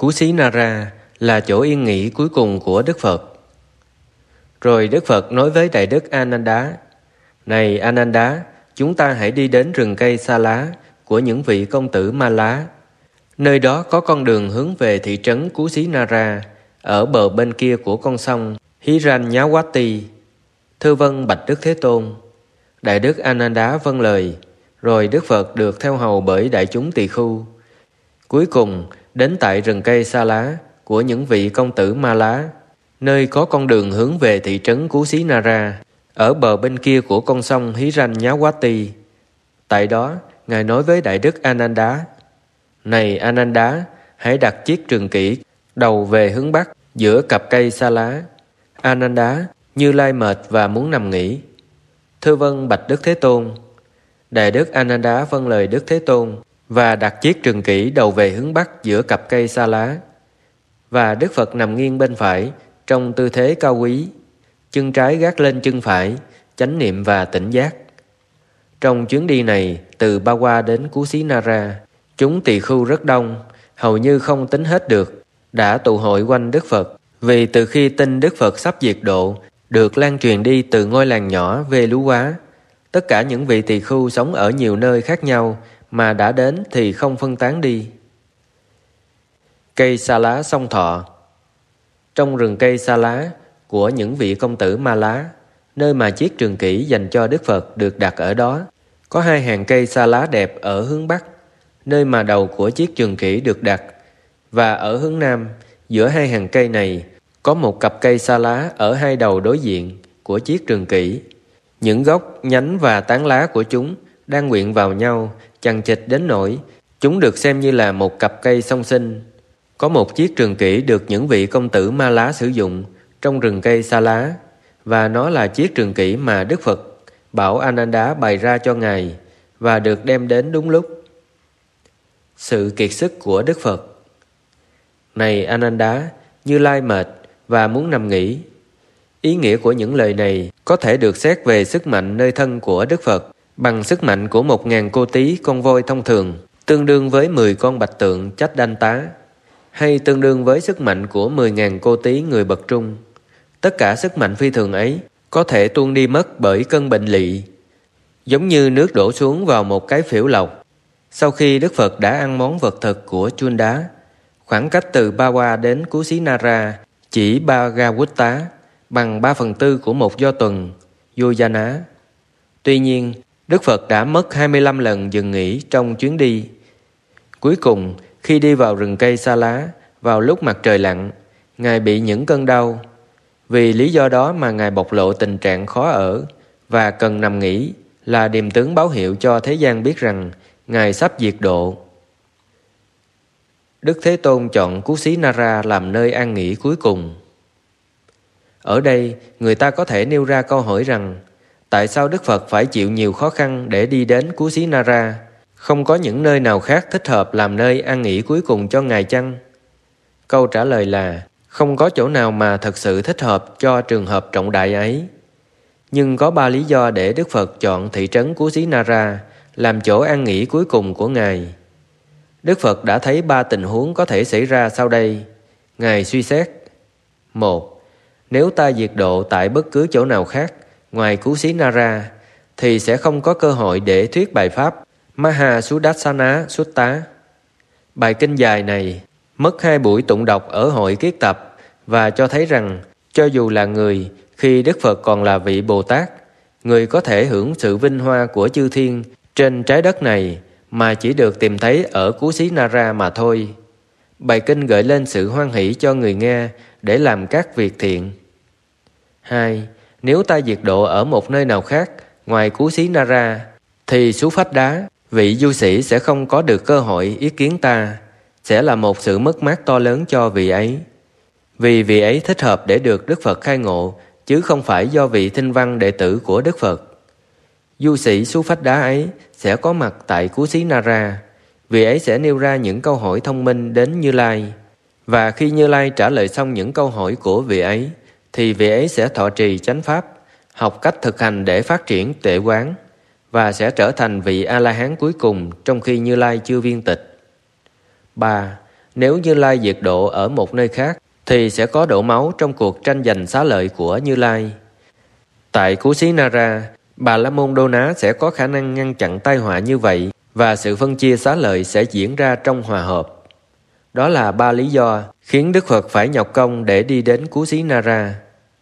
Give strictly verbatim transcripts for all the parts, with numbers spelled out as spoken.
Kusinara là chỗ yên nghỉ cuối cùng của Đức Phật. Rồi Đức Phật nói với Đại Đức Ananda: Này Ananda, chúng ta hãy đi đến rừng cây Sa Lá của những vị công tử Ma Lá. Nơi đó có con đường hướng về thị trấn Kusinara ở bờ bên kia của con sông Hiranyawati. Thưa vâng, bạch Đức Thế Tôn. Đại Đức Ananda vâng lời. Rồi Đức Phật được theo hầu bởi đại chúng tỳ khưu. Cuối cùng đến tại rừng cây Sa Lá của những vị công tử Ma Lá, nơi có con đường hướng về thị trấn Kusinara ở bờ bên kia của con sông Hiranyawati. Tại đó, Ngài nói với Đại Đức Ananda: Này Ananda, hãy đặt chiếc trường kỷ đầu về hướng Bắc giữa cặp cây Sa Lá. Ananda, Như Lai mệt và muốn nằm nghỉ. Thưa vâng, bạch Đức Thế Tôn. Đại Đức Ananda vâng lời Đức Thế Tôn và đặt chiếc trường kỷ đầu về hướng Bắc giữa cặp cây Sa Lá. Và Đức Phật nằm nghiêng bên phải trong tư thế cao quý, chân trái gác lên chân phải, chánh niệm và tỉnh giác. Trong chuyến đi này từ Bawa đến Kusinara, chúng tỳ khưu rất đông, hầu như không tính hết được, đã tụ hội quanh Đức Phật. Vì từ khi tin Đức Phật sắp diệt độ được lan truyền đi từ ngôi làng nhỏ Vê Lú Quá, tất cả những vị tỳ khưu sống ở nhiều nơi khác nhau mà đã đến thì không phân tán đi. Cây Sa Lá Song Thọ. Trong rừng cây Sa Lá của những vị công tử Ma Lá, nơi mà chiếc trường kỷ dành cho Đức Phật được đặt ở đó, có hai hàng cây Sa Lá đẹp ở hướng Bắc, nơi mà đầu của chiếc trường kỷ được đặt, và ở hướng Nam, giữa hai hàng cây này, có một cặp cây Sa Lá ở hai đầu đối diện của chiếc trường kỷ. Những gốc, nhánh và tán lá của chúng đang quyện vào nhau, chằng chịt đến nỗi chúng được xem như là một cặp cây song sinh. Có một chiếc trường kỷ được những vị công tử Ma Lá sử dụng trong rừng cây Sa Lá, và nó là chiếc trường kỷ mà Đức Phật bảo Ananda bày ra cho Ngài và được đem đến đúng lúc. Sự kiệt sức của Đức Phật. Này Ananda, Như Lai mệt và muốn nằm nghỉ. Ý nghĩa của những lời này có thể được xét về sức mạnh nơi thân của Đức Phật bằng sức mạnh của một ngàn cô tí con voi thông thường, tương đương với mười con bạch tượng Chách Đanh Tá, hay tương đương với sức mạnh của mười ngàn cô tí người bậc trung. Tất cả sức mạnh phi thường ấy có thể tuôn đi mất bởi cơn bệnh lỵ, giống như nước đổ xuống vào một cái phễu lọc. Sau khi Đức Phật đã ăn món vật thực của Chunda, khoảng cách từ Bawa đến Kusinara chỉ Bhagavutta bằng ba phần tư của một do tuần Yojana. Tuy nhiên, Đức Phật đã mất hai mươi lăm lần dừng nghỉ trong chuyến đi. Cuối cùng, khi đi vào rừng cây Sa Lá vào lúc mặt trời lặn, Ngài bị những cơn đau. Vì lý do đó mà Ngài bộc lộ tình trạng khó ở và cần nằm nghỉ, là điềm tướng báo hiệu cho thế gian biết rằng Ngài sắp diệt độ. Đức Thế Tôn chọn Kusinara làm nơi an nghỉ cuối cùng. Ở đây, người ta có thể nêu ra câu hỏi rằng tại sao Đức Phật phải chịu nhiều khó khăn để đi đến Kusinara? Không có những nơi nào khác thích hợp làm nơi an nghỉ cuối cùng cho Ngài chăng? Câu trả lời là không có chỗ nào mà thật sự thích hợp cho trường hợp trọng đại ấy. Nhưng có ba lý do để Đức Phật chọn thị trấn Kusinara làm chỗ an nghỉ cuối cùng của Ngài. Đức Phật đã thấy ba tình huống có thể xảy ra sau đây. Ngài suy xét. Một, nếu ta diệt độ tại bất cứ chỗ nào khác ngoài Kusinara thì sẽ không có cơ hội để thuyết bài pháp Mahasudassana Sutta. Bài kinh dài này mất hai buổi tụng đọc ở hội kiết tập và cho thấy rằng cho dù là người, khi Đức Phật còn là vị Bồ Tát, người có thể hưởng sự vinh hoa của chư thiên trên trái đất này mà chỉ được tìm thấy ở Kusinara mà thôi. Bài kinh gợi lên sự hoan hỷ cho người nghe để làm các việc thiện. Hai, nếu ta diệt độ ở một nơi nào khác ngoài Kusinara thì Sú Phách Đá, vị du sĩ sẽ không có được cơ hội ý kiến ta, sẽ là một sự mất mát to lớn cho vị ấy. Vì vị ấy thích hợp để được Đức Phật khai ngộ, chứ không phải do vị thinh văn đệ tử của Đức Phật. Du sĩ Sú Phách Đá ấy sẽ có mặt tại Kusinara. Vị ấy sẽ nêu ra những câu hỏi thông minh đến Như Lai. Và khi Như Lai trả lời xong những câu hỏi của vị ấy, thì vị ấy sẽ thọ trì chánh pháp, học cách thực hành để phát triển tuệ quán, và sẽ trở thành vị A-la-hán cuối cùng trong khi Như Lai chưa viên tịch. Ba. Nếu Như Lai diệt độ ở một nơi khác, thì sẽ có đổ máu trong cuộc tranh giành xá lợi của Như Lai. Tại Kusinara, Bà La Môn Đô Ná sẽ có khả năng ngăn chặn tai họa như vậy, và sự phân chia xá lợi sẽ diễn ra trong hòa hợp. Đó là ba lý do khiến Đức Phật phải nhọc công để đi đến Kusinara.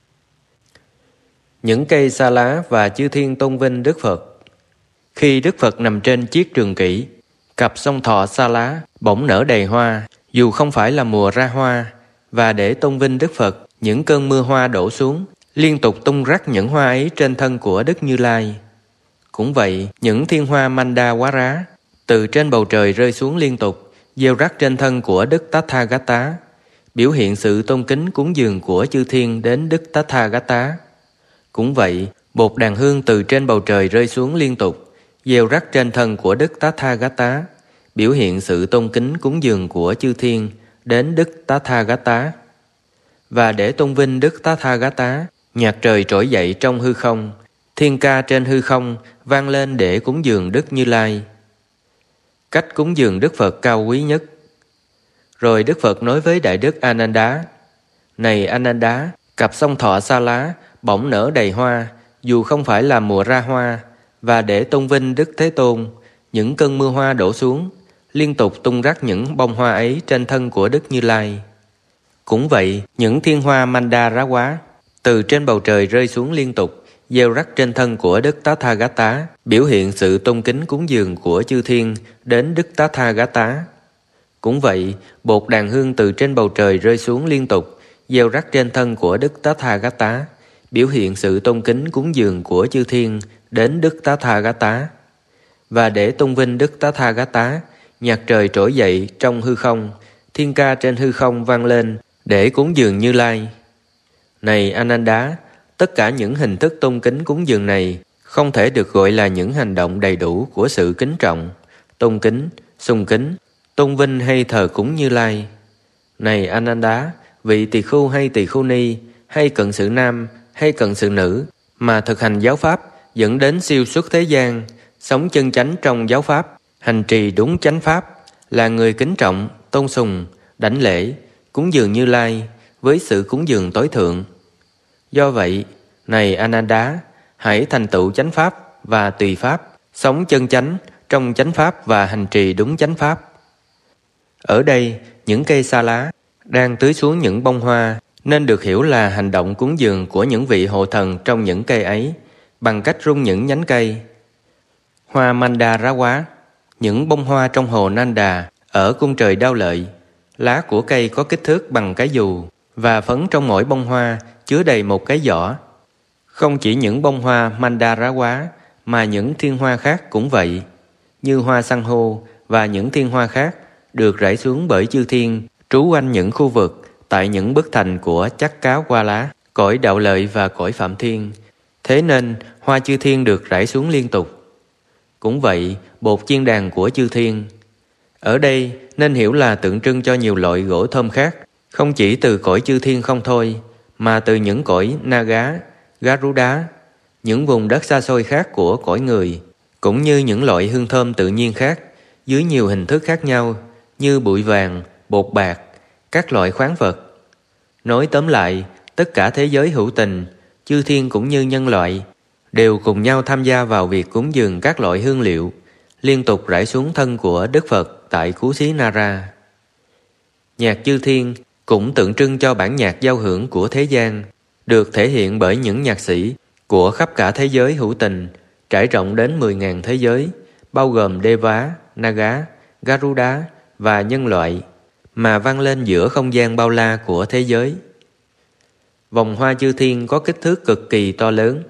Những cây sa lá và chư thiên tôn vinh Đức Phật. Khi Đức Phật nằm trên chiếc trường kỷ, cặp song thọ sa lá bỗng nở đầy hoa, dù không phải là mùa ra hoa, và để tôn vinh Đức Phật, những cơn mưa hoa đổ xuống, liên tục tung rắc những hoa ấy trên thân của Đức Như Lai. Cũng vậy, những thiên hoa Manda Quá Rá từ trên bầu trời rơi xuống liên tục, gieo rắc trên thân của Đức Tathagata, biểu hiện sự tôn kính cúng dường của chư thiên đến Đức Tathagata. Cũng vậy, bột đàn hương từ trên bầu trời rơi xuống liên tục, gieo rắc trên thân của Đức Tathagata, biểu hiện sự tôn kính cúng dường của chư thiên đến Đức Tathagata. Và để tôn vinh Đức Tathagata, nhạc trời trỗi dậy trong hư không, thiên ca trên hư không vang lên để cúng dường Đức Như Lai. Cách cúng dường Đức Phật cao quý nhất. Rồi Đức Phật nói với Đại Đức Ananda: Này Ananda, cặp song thọ sa lá bỗng nở đầy hoa, dù không phải là mùa ra hoa, và để tôn vinh Đức Thế Tôn, những cơn mưa hoa đổ xuống, liên tục tung rắc những bông hoa ấy trên thân của Đức Như Lai. Cũng vậy, những thiên hoa Manda Rá Quá từ trên bầu trời rơi xuống liên tục, gieo rắc trên thân của Đức Tathagata, biểu hiện sự tôn kính cúng dường của chư thiên đến Đức Tathagata. Cũng vậy, bột đàn hương từ trên bầu trời rơi xuống liên tục, gieo rắc trên thân của Đức Tathagata, biểu hiện sự tôn kính cúng dường của chư thiên đến Đức Tathagata. Và để tôn vinh Đức Tathagata, nhạc trời trỗi dậy trong hư không, thiên ca trên hư không vang lên để cúng dường Như Lai. Này Ananda, tất cả những hình thức tôn kính cúng dường này không thể được gọi là những hành động đầy đủ của sự kính trọng, tôn kính, sùng kính, tôn vinh hay thờ cúng Như Lai. Này Ananda, vị tỳ khưu hay tỳ khưu ni, hay cận sự nam, hay cận sự nữ, mà thực hành giáo pháp dẫn đến siêu xuất thế gian, sống chân chánh trong giáo pháp, hành trì đúng chánh pháp, là người kính trọng, tôn sùng, đảnh lễ, cúng dường Như Lai với sự cúng dường tối thượng. Do vậy, này Ananda, hãy thành tựu chánh pháp và tùy pháp, sống chân chánh trong chánh pháp và hành trì đúng chánh pháp. Ở đây, những cây sa lá đang tưới xuống những bông hoa nên được hiểu là hành động cúng dường của những vị hộ thần trong những cây ấy bằng cách rung những nhánh cây. Hoa Manda Rá Quá, những bông hoa trong hồ Nanda ở cung trời Đao Lợi. Lá của cây có kích thước bằng cái dù, và phấn trong mỗi bông hoa chứa đầy một cái giỏ. Không chỉ những bông hoa Manda Rá Quá, mà những thiên hoa khác cũng vậy, như hoa san hô và những thiên hoa khác được rải xuống bởi chư thiên trú quanh những khu vực tại những bức thành của Chắc Cá Qua Lá, cõi Đạo Lợi và cõi Phạm Thiên. Thế nên hoa chư thiên được rải xuống liên tục. Cũng vậy, bột chiên đàn của chư thiên ở đây nên hiểu là tượng trưng cho nhiều loại gỗ thơm khác, không chỉ từ cõi chư thiên không thôi, mà từ những cõi Naga, Garuda, những vùng đất xa xôi khác của cõi người, cũng như những loại hương thơm tự nhiên khác dưới nhiều hình thức khác nhau như bụi vàng, bột bạc, các loại khoáng vật. Nói tóm lại, tất cả thế giới hữu tình, chư thiên cũng như nhân loại, đều cùng nhau tham gia vào việc cúng dường các loại hương liệu, liên tục rải xuống thân của Đức Phật tại Kusinara. Nhạc chư thiên cũng tượng trưng cho bản nhạc giao hưởng của thế gian, được thể hiện bởi những nhạc sĩ của khắp cả thế giới hữu tình, trải rộng đến mười nghìn thế giới, bao gồm Deva, Naga, Garuda và nhân loại, mà vang lên giữa không gian bao la của thế giới. Vòng hoa chư thiên có kích thước cực kỳ to lớn.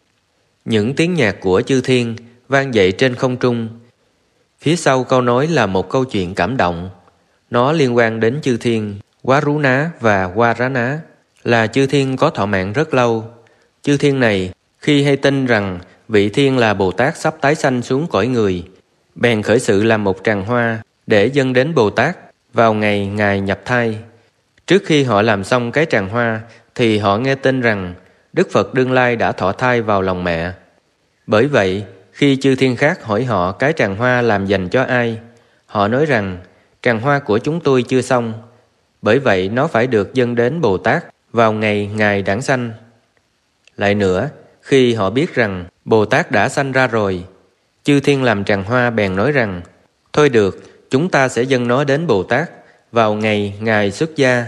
Những tiếng nhạc của chư thiên vang dậy trên không trung. Phía sau câu nói là một câu chuyện cảm động. Nó liên quan đến chư thiên Waruna và Warana, là chư thiên có thọ mạng rất lâu. Chư thiên này, khi hay tin rằng vị thiên là Bồ Tát sắp tái sanh xuống cõi người, bèn khởi sự làm một tràng hoa để dâng đến Bồ Tát vào ngày Ngài nhập thai. Trước khi họ làm xong cái tràng hoa, thì họ nghe tin rằng Đức Phật đương lai đã thọ thai vào lòng mẹ. Bởi vậy, khi chư thiên khác hỏi họ cái tràng hoa làm dành cho ai, họ nói rằng tràng hoa của chúng tôi chưa xong, bởi vậy nó phải được dâng đến Bồ Tát vào ngày Ngài đản sanh. Lại nữa, khi họ biết rằng Bồ Tát đã sanh ra rồi, chư thiên làm tràng hoa bèn nói rằng, thôi được, chúng ta sẽ dâng nó đến Bồ Tát vào ngày Ngài xuất gia.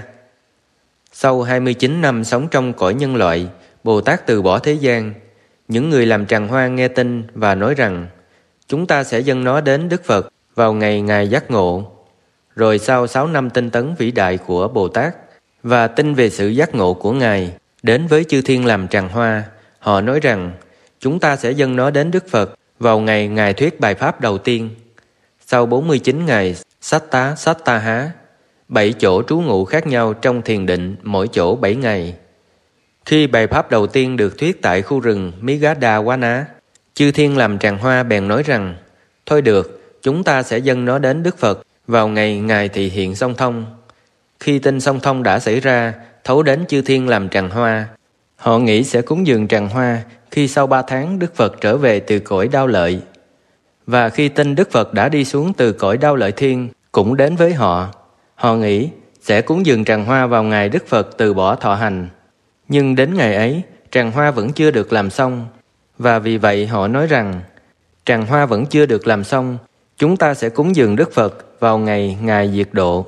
Sau hai mươi chín năm sống trong cõi nhân loại, Bồ Tát từ bỏ thế gian. Những người làm tràng hoa nghe tin và nói rằng, chúng ta sẽ dâng nó đến Đức Phật vào ngày Ngài giác ngộ. Rồi sau sáu năm tinh tấn vĩ đại của Bồ Tát và tin về sự giác ngộ của Ngài đến với chư thiên làm tràng hoa, họ nói rằng, chúng ta sẽ dâng nó đến Đức Phật vào ngày Ngài thuyết bài pháp đầu tiên. Sau bốn mươi chín ngày Satta Sattahá, bảy chỗ trú ngụ khác nhau trong thiền định, mỗi chỗ bảy ngày. Khi bài pháp đầu tiên được thuyết tại khu rừng Migaddawana, chư thiên làm tràng hoa bèn nói rằng, thôi được, chúng ta sẽ dâng nó đến Đức Phật vào ngày Ngài thị hiện song thông. Khi tin song thông đã xảy ra, thấu đến chư thiên làm tràng hoa, họ nghĩ sẽ cúng dường tràng hoa khi sau ba tháng Đức Phật trở về từ cõi Đao Lợi. Và khi tin Đức Phật đã đi xuống từ cõi Đao Lợi Thiên cũng đến với họ, họ nghĩ sẽ cúng dường tràng hoa vào ngày Đức Phật từ bỏ thọ hành. Nhưng đến ngày ấy, tràng hoa vẫn chưa được làm xong, và vì vậy họ nói rằng, tràng hoa vẫn chưa được làm xong, chúng ta sẽ cúng dường Đức Phật vào ngày Ngài diệt độ.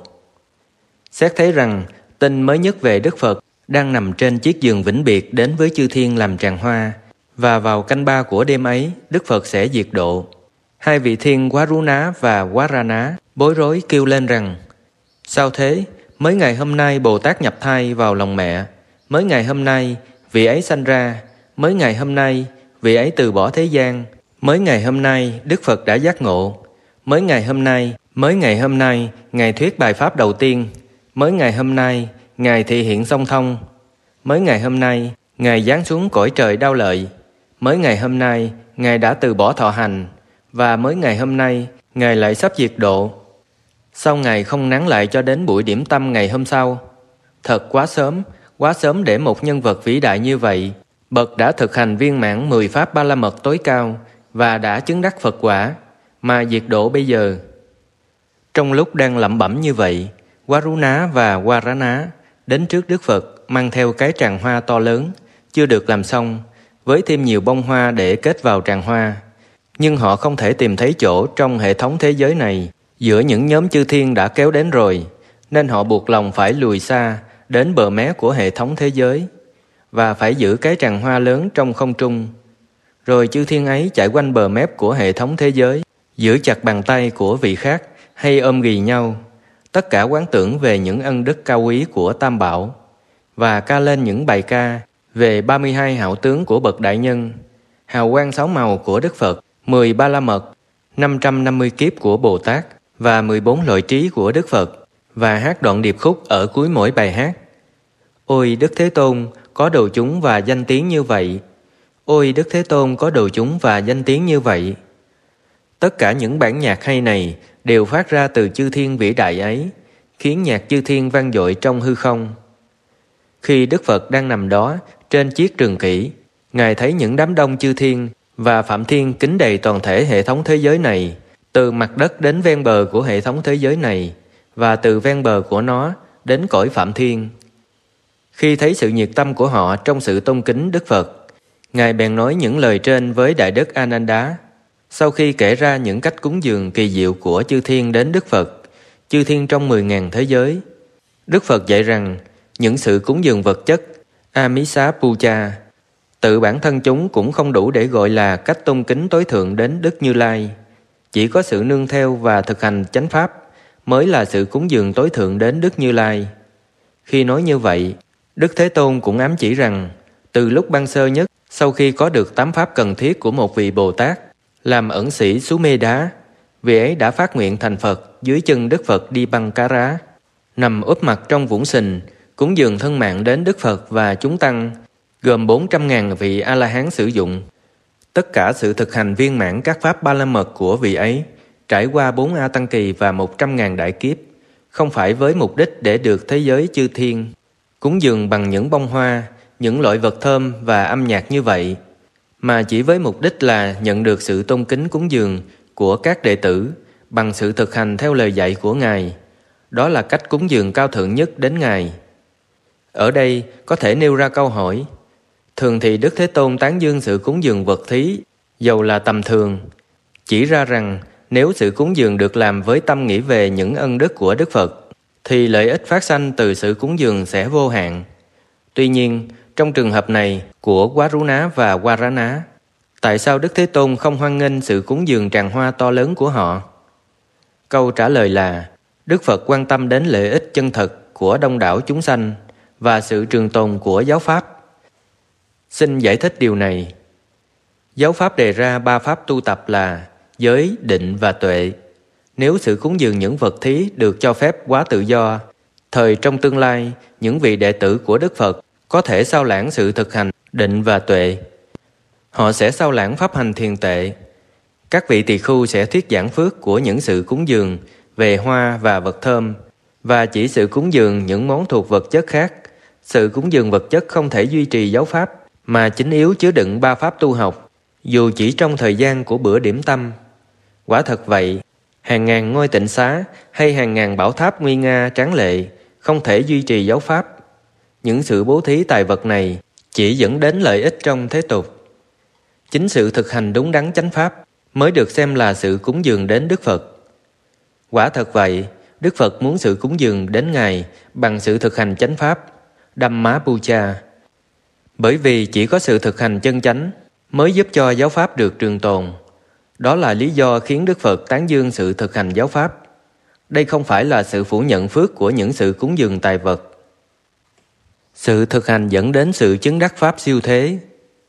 Xét thấy rằng, tin mới nhất về Đức Phật đang nằm trên chiếc giường vĩnh biệt đến với chư thiên làm tràng hoa, và vào canh ba của đêm ấy, Đức Phật sẽ diệt độ. Hai vị thiên Waruna và Warana bối rối kêu lên rằng, sao thế? Mới ngày hôm nay Bồ Tát nhập thai vào lòng mẹ, mới ngày hôm nay vị ấy sanh ra, mới ngày hôm nay vị ấy từ bỏ thế gian, mới ngày hôm nay Đức Phật đã giác ngộ, mới ngày hôm nay, mới ngày hôm nay Ngài thuyết bài pháp đầu tiên, mới ngày hôm nay Ngài thị hiện song thông, mới ngày hôm nay Ngài giáng xuống cõi trời Đao Lợi, mới ngày hôm nay Ngài đã từ bỏ thọ hành, và mới ngày hôm nay Ngài lại sắp diệt độ. Sao Ngài không nán lại cho đến buổi điểm tâm ngày hôm sau? Thật quá sớm, quá sớm để một nhân vật vĩ đại như vậy, bậc đã thực hành viên mãn mười pháp ba la mật tối cao và đã chứng đắc Phật quả, mà diệt độ bây giờ. Trong lúc đang lẩm bẩm như vậy, Waruna và Warana đến trước Đức Phật mang theo cái tràng hoa to lớn, chưa được làm xong, với thêm nhiều bông hoa để kết vào tràng hoa. Nhưng họ không thể tìm thấy chỗ trong hệ thống thế giới này giữa những nhóm chư thiên đã kéo đến rồi, nên họ buộc lòng phải lùi xa đến bờ mé của hệ thống thế giới và phải giữ cái tràng hoa lớn trong không trung. Rồi chư thiên ấy chạy quanh bờ mép của hệ thống thế giới, giữ chặt bàn tay của vị khác hay ôm ghì nhau, tất cả quán tưởng về những ân đức cao quý của Tam Bảo và ca lên những bài ca về ba mươi hai hảo tướng của bậc đại nhân, hào quang sáu màu của Đức Phật, mười ba la mật, năm trăm năm mươi kiếp của Bồ Tát và mười bốn loại trí của Đức Phật, và hát đoạn điệp khúc ở cuối mỗi bài hát. Ôi Đức Thế Tôn, có đồ chúng và danh tiếng như vậy. Ôi Đức Thế Tôn, có đồ chúng và danh tiếng như vậy. Tất cả những bản nhạc hay này đều phát ra từ chư thiên vĩ đại ấy, khiến nhạc chư thiên vang dội trong hư không. Khi Đức Phật đang nằm đó trên chiếc trường kỷ, Ngài thấy những đám đông chư thiên và Phạm Thiên kính đầy toàn thể hệ thống thế giới này, từ mặt đất đến ven bờ của hệ thống thế giới này, và từ ven bờ của nó đến cõi Phạm Thiên. Khi thấy sự nhiệt tâm của họ trong sự tôn kính Đức Phật, Ngài bèn nói những lời trên với Đại Đức Ananda. Sau khi kể ra những cách cúng dường kỳ diệu của chư thiên đến Đức Phật, chư thiên trong mười ngàn thế giới, Đức Phật dạy rằng những sự cúng dường vật chất, Amisa Puja, tự bản thân chúng cũng không đủ để gọi là cách tôn kính tối thượng đến Đức Như Lai. Chỉ có sự nương theo và thực hành chánh pháp mới là sự cúng dường tối thượng đến Đức Như Lai. Khi nói như vậy, Đức Thế Tôn cũng ám chỉ rằng từ lúc ban sơ nhất, sau khi có được tám pháp cần thiết của một vị Bồ Tát làm ẩn sĩ Sú Mê Đá, vị ấy đã phát nguyện thành Phật dưới chân Đức Phật Đi Băng Cá Rá, nằm úp mặt trong vũng sình, cúng dường thân mạng đến Đức Phật và chúng tăng, gồm bốn trăm ngàn vị A-la-hán sử dụng. Tất cả sự thực hành viên mãn các pháp ba la mật của vị ấy trải qua bốn A Tăng Kỳ và một trăm ngàn đại kiếp, không phải với mục đích để được thế giới chư thiên cúng dường bằng những bông hoa, những loại vật thơm và âm nhạc như vậy, mà chỉ với mục đích là nhận được sự tôn kính cúng dường của các đệ tử bằng sự thực hành theo lời dạy của Ngài. Đó là cách cúng dường cao thượng nhất đến Ngài. Ở đây có thể nêu ra câu hỏi: thường thì Đức Thế Tôn tán dương sự cúng dường vật thí, dầu là tầm thường, chỉ ra rằng nếu sự cúng dường được làm với tâm nghĩ về những ân đức của Đức Phật, thì lợi ích phát sanh từ sự cúng dường sẽ vô hạn. Tuy nhiên, trong trường hợp này của Waruna và Warana, tại sao Đức Thế Tôn không hoan nghênh sự cúng dường tràng hoa to lớn của họ? Câu trả lời là Đức Phật quan tâm đến lợi ích chân thật của đông đảo chúng sanh và sự trường tồn của giáo pháp. Xin giải thích điều này. Giáo pháp đề ra ba pháp tu tập là giới, định và tuệ. Nếu sự cúng dường những vật thí được cho phép quá tự do, thời trong tương lai, những vị đệ tử của Đức Phật có thể sao lãng sự thực hành định và tuệ. Họ sẽ sao lãng pháp hành thiền tệ. Các vị tỳ khưu sẽ thuyết giảng phước của những sự cúng dường về hoa và vật thơm, và chỉ sự cúng dường những món thuộc vật chất khác. Sự cúng dường vật chất không thể duy trì giáo pháp, mà chính yếu chứa đựng ba pháp tu học, dù chỉ trong thời gian của bữa điểm tâm. Quả thật vậy, hàng ngàn ngôi tịnh xá hay hàng ngàn bảo tháp nguy nga tráng lệ không thể duy trì giáo pháp. Những sự bố thí tài vật này chỉ dẫn đến lợi ích trong thế tục. Chính sự thực hành đúng đắn chánh pháp mới được xem là sự cúng dường đến Đức Phật. Quả thật vậy, Đức Phật muốn sự cúng dường đến Ngài bằng sự thực hành chánh pháp, Dhamma Puja. Bởi vì chỉ có sự thực hành chân chánh mới giúp cho giáo pháp được trường tồn. Đó là lý do khiến Đức Phật tán dương sự thực hành giáo pháp. Đây không phải là sự phủ nhận phước của những sự cúng dường tài vật. Sự thực hành dẫn đến sự chứng đắc pháp siêu thế.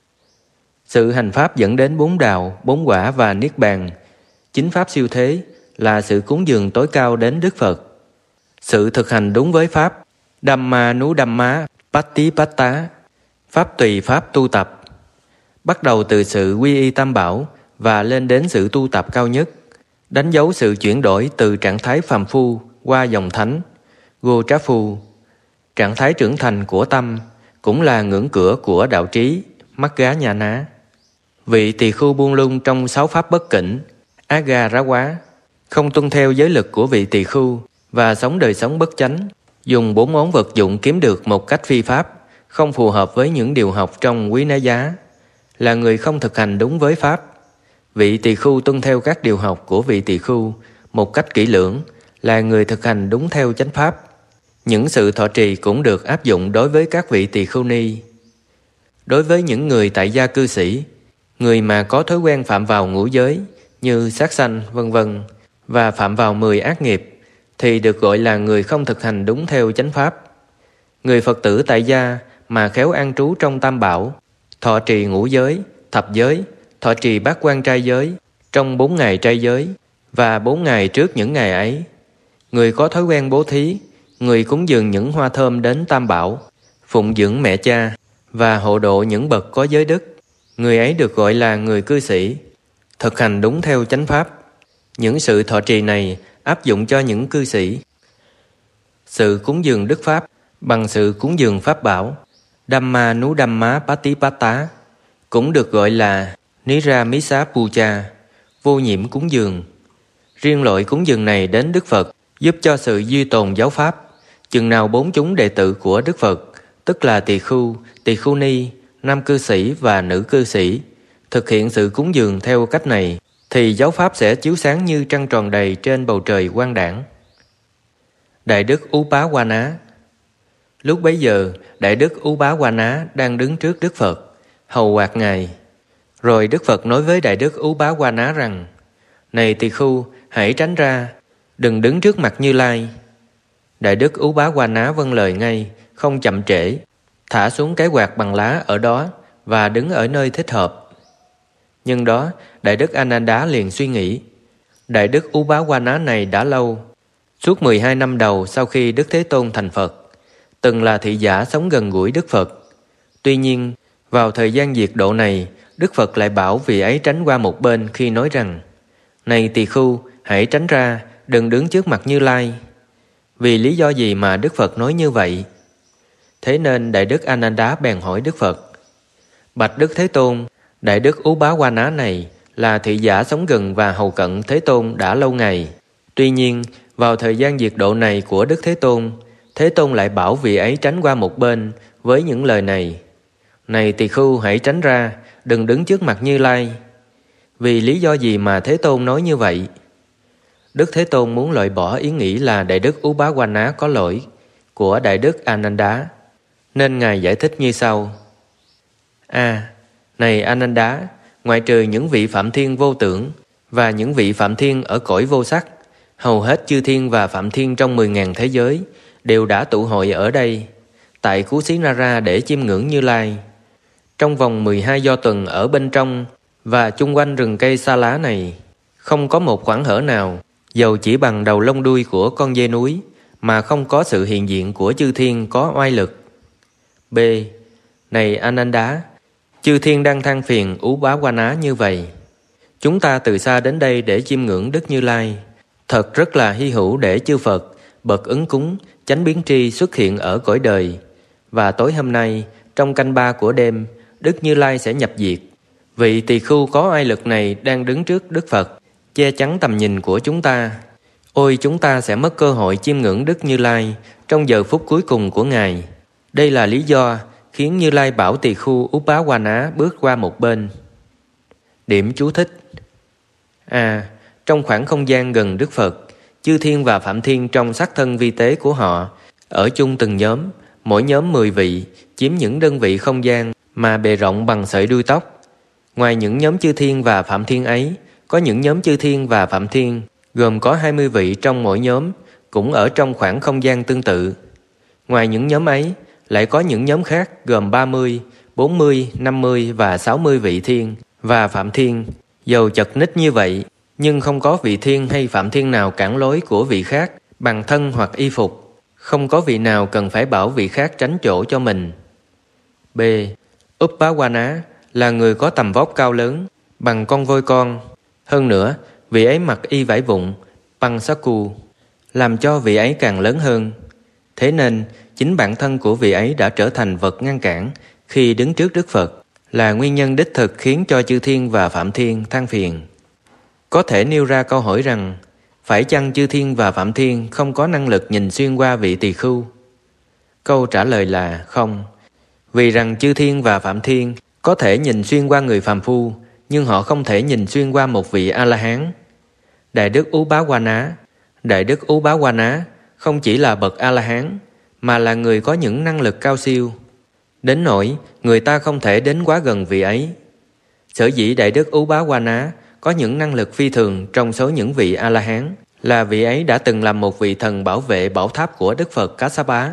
Sự hành pháp dẫn đến bốn đạo, bốn quả và niết bàn. Chính pháp siêu thế là sự cúng dường tối cao đến Đức Phật. Sự thực hành đúng với pháp Dhamma Nú Dhamma Patipatta, pháp tùy pháp tu tập, bắt đầu từ sự quy y tam bảo và lên đến sự tu tập cao nhất, đánh dấu sự chuyển đổi từ trạng thái phàm phu qua dòng thánh, Gochapu. Trạng thái trưởng thành của tâm cũng là ngưỡng cửa của đạo trí, Magga-nhana. Vị tỳ khưu buông lung trong sáu pháp bất kỉnh, Agga-rá-quá, không tuân theo giới lực của vị tỳ khưu và sống đời sống bất chánh, dùng bốn món vật dụng kiếm được một cách phi pháp, không phù hợp với những điều học trong quý ná giá, là người không thực hành đúng với pháp. Vị tỳ khưu tuân theo các điều học của vị tỳ khưu một cách kỹ lưỡng, là người thực hành đúng theo chánh pháp. Những sự thọ trì cũng được áp dụng đối với các vị tỳ khưu ni. Đối với những người tại gia cư sĩ, người mà có thói quen phạm vào ngũ giới như sát sanh, vân vân và phạm vào mười ác nghiệp, thì được gọi là người không thực hành đúng theo chánh pháp. Người Phật tử tại gia mà khéo an trú trong tam bảo, thọ trì ngũ giới, thập giới, thọ trì bát quan trai giới trong bốn ngày trai giới và bốn ngày trước những ngày ấy. Người có thói quen bố thí, người cúng dường những hoa thơm đến tam bảo, phụng dưỡng mẹ cha và hộ độ những bậc có giới đức. Người ấy được gọi là người cư sĩ, thực hành đúng theo chánh pháp. Những sự thọ trì này áp dụng cho những cư sĩ. Sự cúng dường đức pháp bằng sự cúng dường pháp bảo, Dhamma Nú Dhamma Patipatta, cũng được gọi là Niramisa Puja, vô nhiễm cúng dường. Riêng loại cúng dường này đến Đức Phật giúp cho sự duy tồn giáo pháp. Chừng nào bốn chúng đệ tử của Đức Phật, tức là tỳ khưu, tỳ khưu ni, nam cư sĩ và nữ cư sĩ, thực hiện sự cúng dường theo cách này, thì giáo pháp sẽ chiếu sáng như trăng tròn đầy trên bầu trời quang đãng. Đại đức Upāwana. Lúc bấy giờ, Đại đức Upāwana đang đứng trước Đức Phật, hầu quạt Ngài. Rồi Đức Phật nói với Đại đức Upāwana rằng: Này tỳ khưu, hãy tránh ra, đừng đứng trước mặt Như Lai. Đại đức Upāwana vâng lời ngay, không chậm trễ, thả xuống cái quạt bằng lá ở đó và đứng ở nơi thích hợp. Nhưng đó, Đại đức Ananda liền suy nghĩ: Đại đức Upāwana này đã lâu, suốt mười hai năm đầu sau khi Đức Thế Tôn thành Phật, từng là thị giả sống gần gũi Đức Phật. Tuy nhiên, vào thời gian diệt độ này, Đức Phật lại bảo vị ấy tránh qua một bên khi nói rằng: Này tỳ khưu, hãy tránh ra, đừng đứng trước mặt Như Lai. Vì lý do gì mà Đức Phật nói như vậy? Thế nên Đại đức Ananda bèn hỏi Đức Phật: Bạch Đức Thế Tôn, Đại đức Upāwana này là thị giả sống gần và hầu cận Thế Tôn đã lâu ngày. Tuy nhiên, vào thời gian diệt độ này của Đức Thế Tôn, Thế Tôn lại bảo vị ấy tránh qua một bên với những lời này: Này tỳ khưu, hãy tránh ra, đừng đứng trước mặt Như Lai. Vì lý do gì mà Thế Tôn nói như vậy? Đức Thế Tôn muốn loại bỏ ý nghĩ là Đại Đức Ú Bá Qua Ná có lỗi của Đại Đức Ananda, nên Ngài giải thích như sau. A. À, này Ananda, ngoại trừ những vị Phạm Thiên vô tưởng và những vị Phạm Thiên ở cõi vô sắc, hầu hết chư thiên và Phạm Thiên trong mười ngàn thế giới đều đã tụ hội ở đây, tại Kusinara để chiêm ngưỡng Như Lai. Trong vòng mười hai do tuần ở bên trong và chung quanh rừng cây sa lá này, không có một khoảng hở nào, dầu chỉ bằng đầu lông đuôi của con dê núi, mà không có sự hiện diện của chư thiên có oai lực. B. Này Ananda, chư thiên đang than phiền Ú Bá Qua Ná như vậy. Chúng ta từ xa đến đây để chiêm ngưỡng Đức Như Lai. Thật rất là hy hữu để chư Phật, bậc ứng cúng, chánh biến tri xuất hiện ở cõi đời. Và tối hôm nay, trong canh ba của đêm, Đức Như Lai sẽ nhập diệt. Vị tỳ khưu có oai lực này đang đứng trước Đức Phật, che chắn tầm nhìn của chúng ta. Ôi, chúng ta sẽ mất cơ hội chiêm ngưỡng Đức Như Lai trong giờ phút cuối cùng của Ngài. Đây là lý do khiến Như Lai bảo tỳ khưu Ú Bá Qua Ná bước qua một bên. Điểm chú thích. A. À, trong khoảng không gian gần Đức Phật, chư thiên và Phạm Thiên trong sắc thân vi tế của họ ở chung từng nhóm, mỗi nhóm mười vị, chiếm những đơn vị không gian mà bề rộng bằng sợi đuôi tóc. Ngoài những nhóm chư thiên và Phạm Thiên ấy, có những nhóm chư thiên và Phạm Thiên gồm có hai mươi vị trong mỗi nhóm, cũng ở trong khoảng không gian tương tự. Ngoài những nhóm ấy, lại có những nhóm khác gồm ba mươi, bốn mươi, năm mươi và sáu mươi vị thiên và Phạm Thiên. Dầu chật ních như vậy, nhưng không có vị thiên hay Phạm Thiên nào cản lối của vị khác bằng thân hoặc y phục. Không có vị nào cần phải bảo vị khác tránh chỗ cho mình. B. Úp Bá Qua Ná là người có tầm vóc cao lớn, bằng con voi con. Hơn nữa, vị ấy mặc y vải vụn, băng saku, làm cho vị ấy càng lớn hơn. Thế nên, chính bản thân của vị ấy đã trở thành vật ngăn cản khi đứng trước Đức Phật, là nguyên nhân đích thực khiến cho chư thiên và Phạm Thiên than phiền. Có thể nêu ra câu hỏi rằng, phải chăng chư thiên và Phạm Thiên không có năng lực nhìn xuyên qua vị tỳ khưu? Câu trả lời là không. Vì rằng chư thiên và Phạm Thiên có thể nhìn xuyên qua người phàm phu, nhưng họ không thể nhìn xuyên qua một vị A-la-hán. Đại Đức Ú Bá Qua Ná Đại Đức Ú Bá Qua Ná không chỉ là bậc A-la-hán, mà là người có những năng lực cao siêu, đến nỗi người ta không thể đến quá gần vị ấy. Sở dĩ Đại Đức Ú Bá Qua Ná có những năng lực phi thường trong số những vị A-la-hán là vị ấy đã từng làm một vị thần bảo vệ bảo tháp của Đức Phật Kassapa.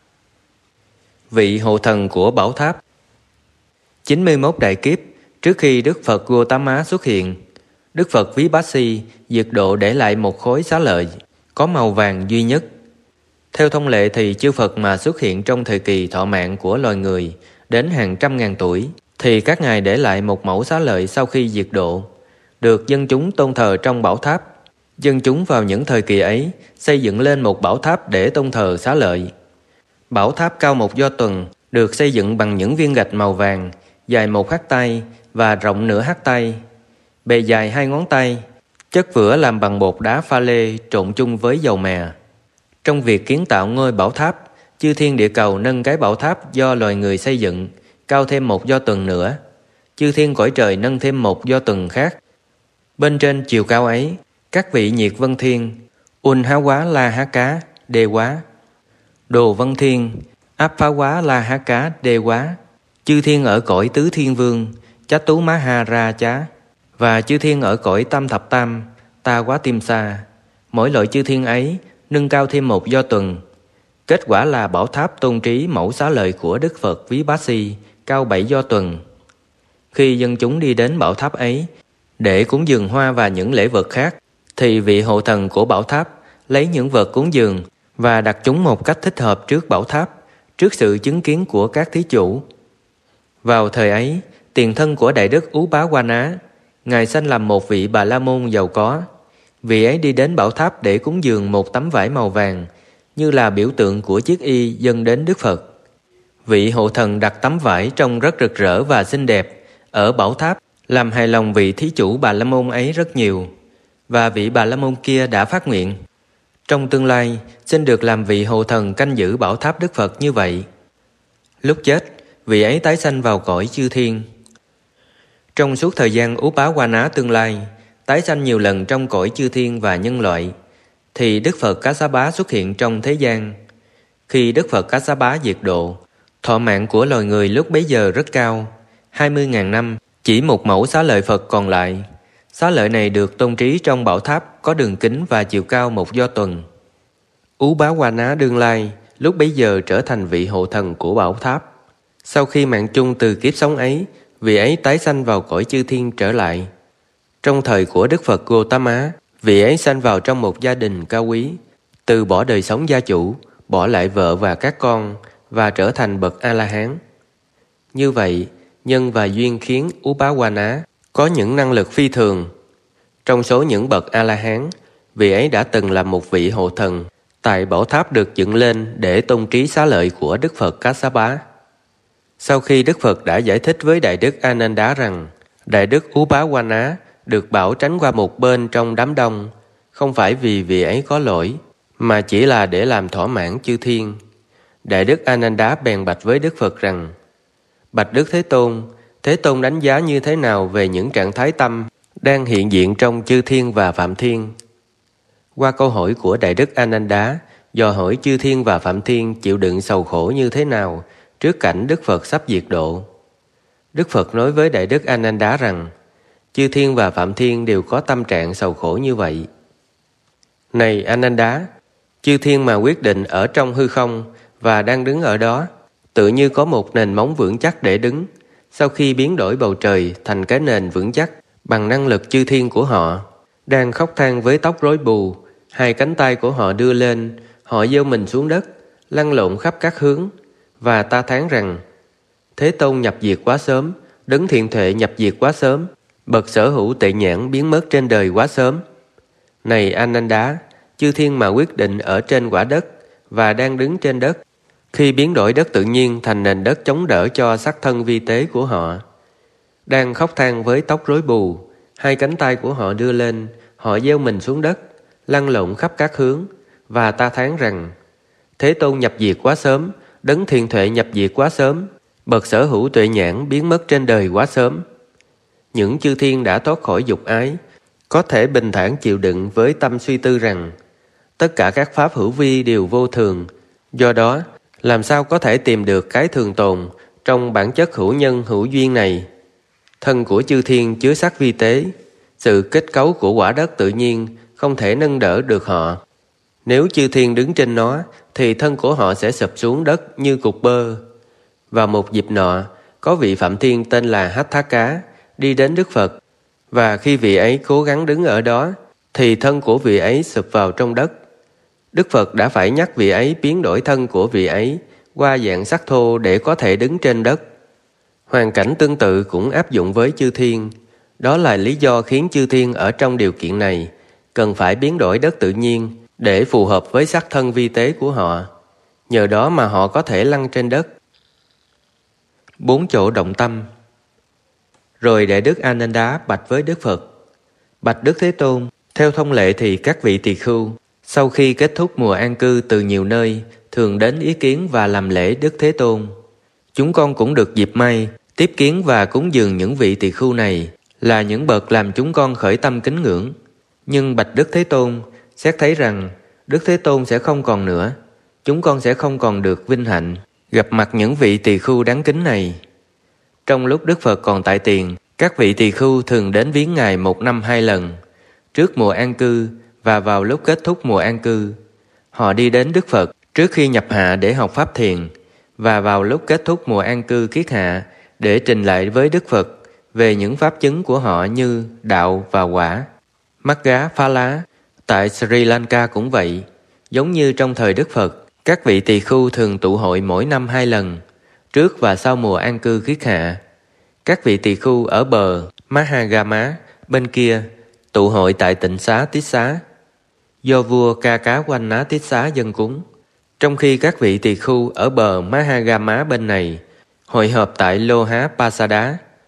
Vị hộ thần của bảo tháp. chín mươi mốt đại kiếp trước khi Đức Phật Gautama xuất hiện, Đức Phật Vipassi diệt độ để lại một khối xá lợi có màu vàng duy nhất. Theo thông lệ thì chư Phật mà xuất hiện trong thời kỳ thọ mạng của loài người đến hàng trăm ngàn tuổi, thì các ngài để lại một mẫu xá lợi sau khi diệt độ, được dân chúng tôn thờ trong bảo tháp. Dân chúng vào những thời kỳ ấy xây dựng lên một bảo tháp để tôn thờ xá lợi. Bảo tháp cao một do tuần, được xây dựng bằng những viên gạch màu vàng, dài một hắc tay và rộng nửa hắc tay, bề dài hai ngón tay, chất vữa làm bằng bột đá pha lê trộn chung với dầu mè. Trong việc kiến tạo ngôi bảo tháp, chư thiên địa cầu nâng cái bảo tháp do loài người xây dựng, cao thêm một do tuần nữa. Chư thiên cõi trời nâng thêm một do tuần khác. Bên trên chiều cao ấy, các vị nhiệt vân thiên, Un Há Quá La Há Cá Đê Quá, Đồ Vân Thiên, Áp Phá Quá La Há Cá Đê Quá, chư thiên ở cõi tứ thiên vương, Chá Tú Má Ha Ra Chá, và chư thiên ở cõi tam thập tam, Ta Quá Tim Sa. Mỗi loại chư thiên ấy nâng cao thêm một do tuần. Kết quả là bảo tháp tôn trí mẫu xá lợi của Đức Phật Vipassi cao bảy do tuần. Khi dân chúng đi đến bảo tháp ấy để cúng dường hoa và những lễ vật khác, thì vị hộ thần của bảo tháp lấy những vật cúng dường và đặt chúng một cách thích hợp trước bảo tháp, trước sự chứng kiến của các thí chủ. Vào thời ấy, tiền thân của Đại Đức Ú Bá Qua Ná, ngài sanh làm một vị Bà La Môn giàu có. Vị ấy đi đến bảo tháp để cúng dường một tấm vải màu vàng, như là biểu tượng của chiếc y dâng đến Đức Phật. Vị hộ thần đặt tấm vải trông rất rực rỡ và xinh đẹp ở bảo tháp làm hài lòng vị thí chủ Bà La Môn ấy rất nhiều, và vị Bà La Môn kia đã phát nguyện: trong tương lai xin được làm vị hộ thần canh giữ bảo tháp Đức Phật như vậy. Lúc chết, vị ấy tái sanh vào cõi chư thiên. Trong suốt thời gian Upāwāna tương lai, tái sanh nhiều lần trong cõi chư thiên và nhân loại, thì Đức Phật Kassapa xuất hiện trong thế gian. Khi Đức Phật Kassapa diệt độ, thọ mạng của loài người lúc bấy giờ rất cao, hai mươi nghìn năm, chỉ một mẫu xá lợi Phật còn lại. Xá lợi này được tôn trí trong bảo tháp, có đường kính và chiều cao một do tuần. Upāwāna đương lai lúc bấy giờ trở thành vị hộ thần của bảo tháp. Sau khi mạng chung từ kiếp sống ấy, vị ấy tái sanh vào cõi chư thiên trở lại. Trong thời của Đức Phật Gotama, vị ấy sanh vào trong một gia đình cao quý, từ bỏ đời sống gia chủ, bỏ lại vợ và các con, và trở thành bậc A-la-hán. Như vậy, nhân và duyên khiến Upāwāna có những năng lực phi thường. Trong số những bậc A-la-hán, vị ấy đã từng là một vị hộ thần tại bảo tháp được dựng lên để tôn trí xá lợi của Đức Phật Kassapa. Sau khi Đức Phật đã giải thích với Đại Đức Ananda rằng Đại Đức Upāwāna được bảo tránh qua một bên trong đám đông, không phải vì vị ấy có lỗi, mà chỉ là để làm thỏa mãn chư thiên, Đại Đức Ananda bèn bạch với Đức Phật rằng: Bạch Đức Thế Tôn, Thế Tôn đánh giá như thế nào về những trạng thái tâm đang hiện diện trong chư thiên và phạm thiên? Qua câu hỏi của Đại Đức Ananda, dò hỏi chư thiên và phạm thiên chịu đựng sầu khổ như thế nào trước cảnh Đức Phật sắp diệt độ. Đức Phật nói với Đại Đức Ananda rằng chư thiên và phạm thiên đều có tâm trạng sầu khổ như vậy. Này Ananda, chư thiên mà quyết định ở trong hư không và đang đứng ở đó, tự như có một nền móng vững chắc để đứng, sau khi biến đổi bầu trời thành cái nền vững chắc bằng năng lực chư thiên của họ, đang khóc than với tóc rối bù, hai cánh tay của họ đưa lên, họ gieo mình xuống đất, lăn lộn khắp các hướng, và ta thán rằng: Thế Tôn nhập diệt quá sớm, Đấng Thiện Tuệ nhập diệt quá sớm, bậc sở hữu tuệ nhãn biến mất trên đời quá sớm. Này Ananda, chư thiên mà quyết định ở trên quả đất và đang đứng trên đất, khi biến đổi đất tự nhiên thành nền đất chống đỡ cho sắc thân vi tế của họ, đang khóc than với tóc rối bù, hai cánh tay của họ đưa lên, họ gieo mình xuống đất, lăn lộn khắp các hướng, và ta thán rằng: Thế Tôn nhập diệt quá sớm, Đấng Thiện Tuệ nhập diệt quá sớm, bậc sở hữu tuệ nhãn biến mất trên đời quá sớm. Những chư thiên đã thoát khỏi dục ái, có thể bình thản chịu đựng với tâm suy tư rằng tất cả các pháp hữu vi đều vô thường, do đó làm sao có thể tìm được cái thường tồn trong bản chất hữu nhân hữu duyên này. Thân của chư thiên chứa sắc vi tế, sự kết cấu của quả đất tự nhiên không thể nâng đỡ được họ. Nếu chư thiên đứng trên nó, thì thân của họ sẽ sụp xuống đất như cục bơ. Vào một dịp nọ, có vị phạm thiên tên là Hatthaka đi đến Đức Phật, và khi vị ấy cố gắng đứng ở đó, thì thân của vị ấy sụp vào trong đất. Đức Phật đã phải nhắc vị ấy biến đổi thân của vị ấy qua dạng sắc thô để có thể đứng trên đất. Hoàn cảnh tương tự cũng áp dụng với chư thiên. Đó là lý do khiến chư thiên ở trong điều kiện này cần phải biến đổi đất tự nhiên để phù hợp với sắc thân vi tế của họ. Nhờ đó mà họ có thể lăn trên đất. Bốn chỗ động tâm. Rồi Đại Đức Ananda bạch với Đức Phật: Bạch Đức Thế Tôn, theo thông lệ thì các vị tỳ khưu sau khi kết thúc mùa an cư từ nhiều nơi thường đến ý kiến và làm lễ Đức Thế Tôn. Chúng con cũng được dịp may tiếp kiến và cúng dường những vị tỳ khưu này, là những bậc làm chúng con khởi tâm kính ngưỡng. Nhưng bạch Đức Thế Tôn, xét thấy rằng Đức Thế Tôn sẽ không còn nữa, chúng con sẽ không còn được vinh hạnh gặp mặt những vị tỳ khưu đáng kính này. Trong lúc Đức Phật còn tại tiền, các vị tỳ khưu thường đến viếng Ngài một năm hai lần, trước mùa an cư và vào lúc kết thúc mùa an cư. Họ đi đến Đức Phật trước khi nhập hạ để học pháp thiền, và vào lúc kết thúc mùa an cư kiết hạ để trình lại với Đức Phật về những pháp chứng của họ như đạo và quả. Magga Phala tại Sri Lanka cũng vậy. Giống như trong thời Đức Phật, các vị tỳ khưu thường tụ hội mỗi năm hai lần, trước và sau mùa an cư kiết hạ. Các vị tỳ khưu ở bờ Mahagama bên kia tụ hội tại tịnh xá Tiết Xá, do vua Ca Cá Quanh Ná Tiết Xá dân cúng. Trong khi các vị tỳ khưu ở bờ Mahagama bên này hội họp tại Lô Há Pa Sa Đá.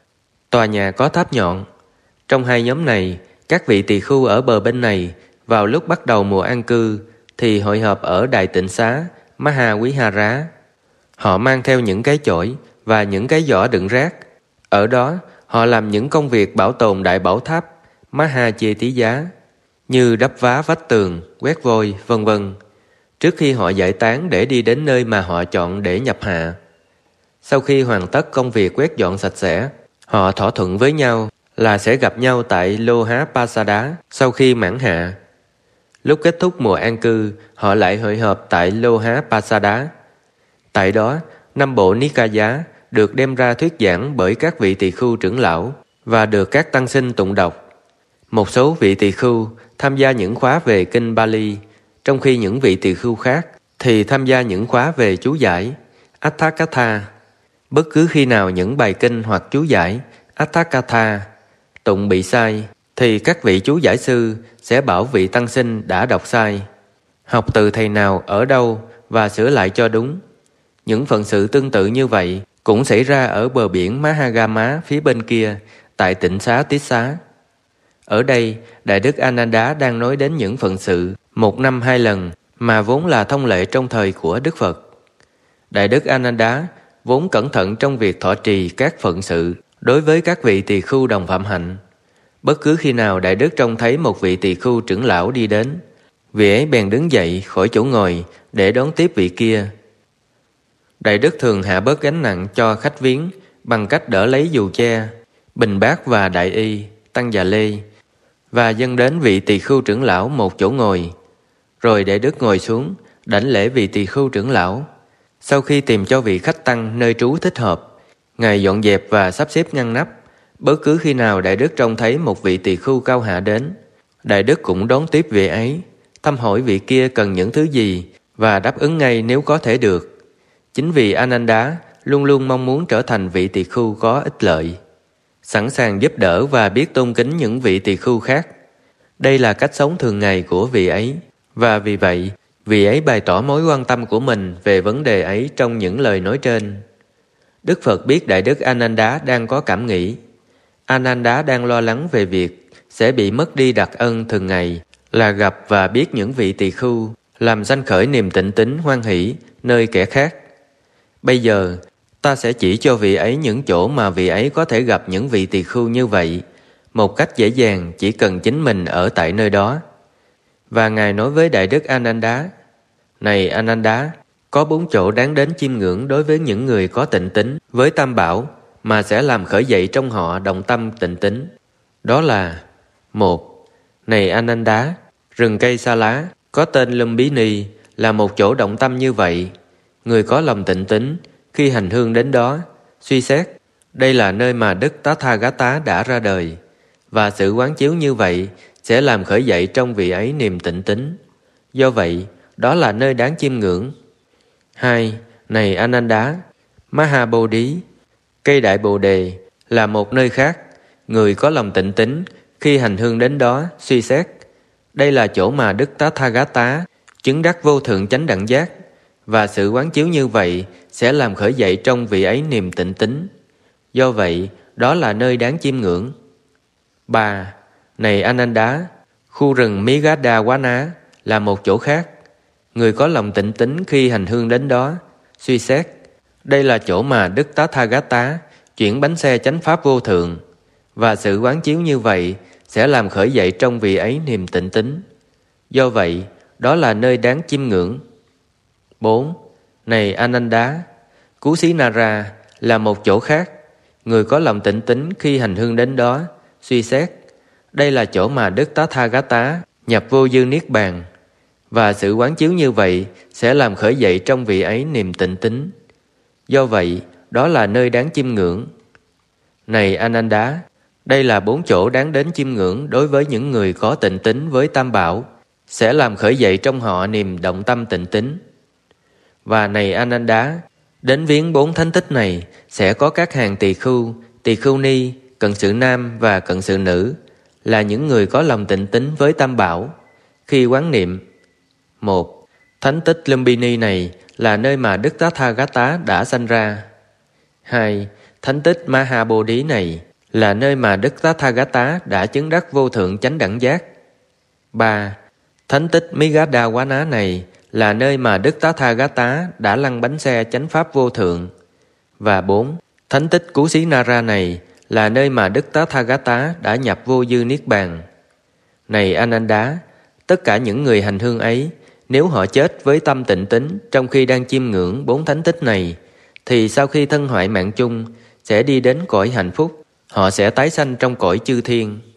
tòa nhà có tháp nhọn. Trong hai nhóm này, các vị tỳ khưu ở bờ bên này vào lúc bắt đầu mùa an cư thì hội họp ở Đại Tịnh Xá Mahavihara. Họ mang theo những cái chổi và những cái giỏ đựng rác. Ở đó, họ làm những công việc bảo tồn Đại Bảo Tháp Mahachetiya như đắp vá vách tường, quét vôi, vân vân trước khi họ giải tán để đi đến nơi mà họ chọn để nhập hạ. Sau khi hoàn tất công việc quét dọn sạch sẽ, họ thỏa thuận với nhau là sẽ gặp nhau tại Lohaprasada sau khi mãn hạ. Lúc kết thúc mùa an cư, họ lại hội họp tại Lohaprasada. Tại đó, năm bộ Nikaya được đem ra thuyết giảng bởi các vị tỳ khưu trưởng lão và được các tăng sinh tụng đọc. Một số vị tỳ khưu tham gia những khóa về kinh Bali, trong khi những vị tỳ khưu khác thì tham gia những khóa về chú giải Atthakatha. Bất cứ khi nào những bài kinh hoặc chú giải Atthakatha tụng bị sai, thì các vị chú giải sư sẽ bảo vị tăng sinh đã đọc sai, học từ thầy nào ở đâu và sửa lại cho đúng. Những phận sự tương tự như vậy cũng xảy ra ở bờ biển Mahagama phía bên kia, tại Tịnh Xá Tiết Xá. Ở đây, Đại Đức Ananda đang nói đến những phận sự một năm hai lần mà vốn là thông lệ trong thời của Đức Phật. Đại Đức Ananda vốn cẩn thận trong việc thọ trì các phận sự đối với các vị tỳ khưu đồng phạm hạnh. Bất cứ khi nào Đại Đức trông thấy một vị tỳ khưu trưởng lão đi đến, vị ấy bèn đứng dậy khỏi chỗ ngồi để đón tiếp vị kia. Đại Đức thường hạ bớt gánh nặng cho khách viếng bằng cách đỡ lấy dù che, bình bát và đại y, tăng già lê, và dâng đến vị tỳ khưu trưởng lão một chỗ ngồi. Rồi Đại Đức ngồi xuống, đảnh lễ vị tỳ khưu trưởng lão. Sau khi tìm cho vị khách tăng nơi trú thích hợp, Ngài dọn dẹp và sắp xếp ngăn nắp. Bất cứ khi nào Đại Đức trông thấy một vị tỳ khưu cao hạ đến, Đại Đức cũng đón tiếp vị ấy, thăm hỏi vị kia cần những thứ gì và đáp ứng ngay nếu có thể được. Chính vì Ananda luôn luôn mong muốn trở thành vị tỳ khưu có ích lợi, sẵn sàng giúp đỡ và biết tôn kính những vị tỳ khưu khác. Đây là cách sống thường ngày của vị ấy, và vì vậy, vị ấy bày tỏ mối quan tâm của mình về vấn đề ấy trong những lời nói trên. Đức Phật biết Đại Đức Ananda đang có cảm nghĩ. Ananda đang lo lắng về việc sẽ bị mất đi đặc ân thường ngày là gặp và biết những vị tỳ khưu, làm sanh khởi niềm tịnh tín hoan hỷ nơi kẻ khác. Bây giờ, ta sẽ chỉ cho vị ấy những chỗ mà vị ấy có thể gặp những vị tỳ khưu như vậy, một cách dễ dàng chỉ cần chính mình ở tại nơi đó. Và Ngài nói với Đại Đức Ananda: Này Ananda, có bốn chỗ đáng đến chiêm ngưỡng đối với những người có tịnh tín với Tam Bảo mà sẽ làm khởi dậy trong họ động tâm tịnh tín. Đó là: một. Này Ananda, rừng cây Sa Lá có tên Lumbini là một chỗ động tâm như vậy. Người có lòng tịnh tín khi hành hương đến đó, suy xét, đây là nơi mà Đức Tathagata đã ra đời, và sự quán chiếu như vậy sẽ làm khởi dậy trong vị ấy niềm tịnh tín. Do vậy, đó là nơi đáng chiêm ngưỡng. Hai. Này Ananda, Mahabodhi, cây Đại Bồ Đề là một nơi khác. Người có lòng tịnh tín khi hành hương đến đó, suy xét, đây là chỗ mà Đức Tathagata chứng đắc vô thượng chánh đẳng giác, và sự quán chiếu như vậy sẽ làm khởi dậy trong vị ấy niềm tịnh tín. Do vậy, đó là nơi đáng chiêm ngưỡng. Ba. Này Ananda, khu rừng Migaddawana là một chỗ khác. Người có lòng tịnh tín khi hành hương đến đó, suy xét, đây là chỗ mà Đức Tathagata chuyển bánh xe chánh pháp vô thượng, và sự quán chiếu như vậy sẽ làm khởi dậy trong vị ấy niềm tịnh tín. Do vậy, đó là nơi đáng chiêm ngưỡng. Bốn. Này Ananda, Kusinara là một chỗ khác. Người có lòng tịnh tín khi hành hương đến đó, suy xét, đây là chỗ mà Đức Tathagata nhập vô dư niết bàn, và sự quán chiếu như vậy sẽ làm khởi dậy trong vị ấy niềm tịnh tín. Do vậy, đó là nơi đáng chiêm ngưỡng. Này Ananda, đây là bốn chỗ đáng đến chiêm ngưỡng đối với những người có tịnh tín với Tam Bảo, sẽ làm khởi dậy trong họ niềm động tâm tịnh tín. Và này Ananda, đến viếng bốn thánh tích này sẽ có các hàng tỳ khưu, tỳ khưu ni, cận sự nam và cận sự nữ, là những người có lòng tịnh tín với Tam Bảo. Khi quán niệm: Một. Thánh tích Lumbini này là nơi mà Đức Tathagata đã sanh ra. Hai. Thánh tích Mahabodhi này là nơi mà Đức Tathagata đã chứng đắc vô thượng chánh đẳng giác. ba. Thánh tích Migaddawana này là nơi mà Đức Tathagata đã lăn bánh xe chánh pháp vô thượng. Và bốn. Thánh tích Kusinara này là nơi mà Đức Tathagata đã nhập vô dư niết bàn. Này Ananda, tất cả những người hành hương ấy, nếu họ chết với tâm tịnh tín trong khi đang chiêm ngưỡng bốn thánh tích này, thì sau khi thân hoại mạng chung sẽ đi đến cõi hạnh phúc, họ sẽ tái sanh trong cõi chư thiên.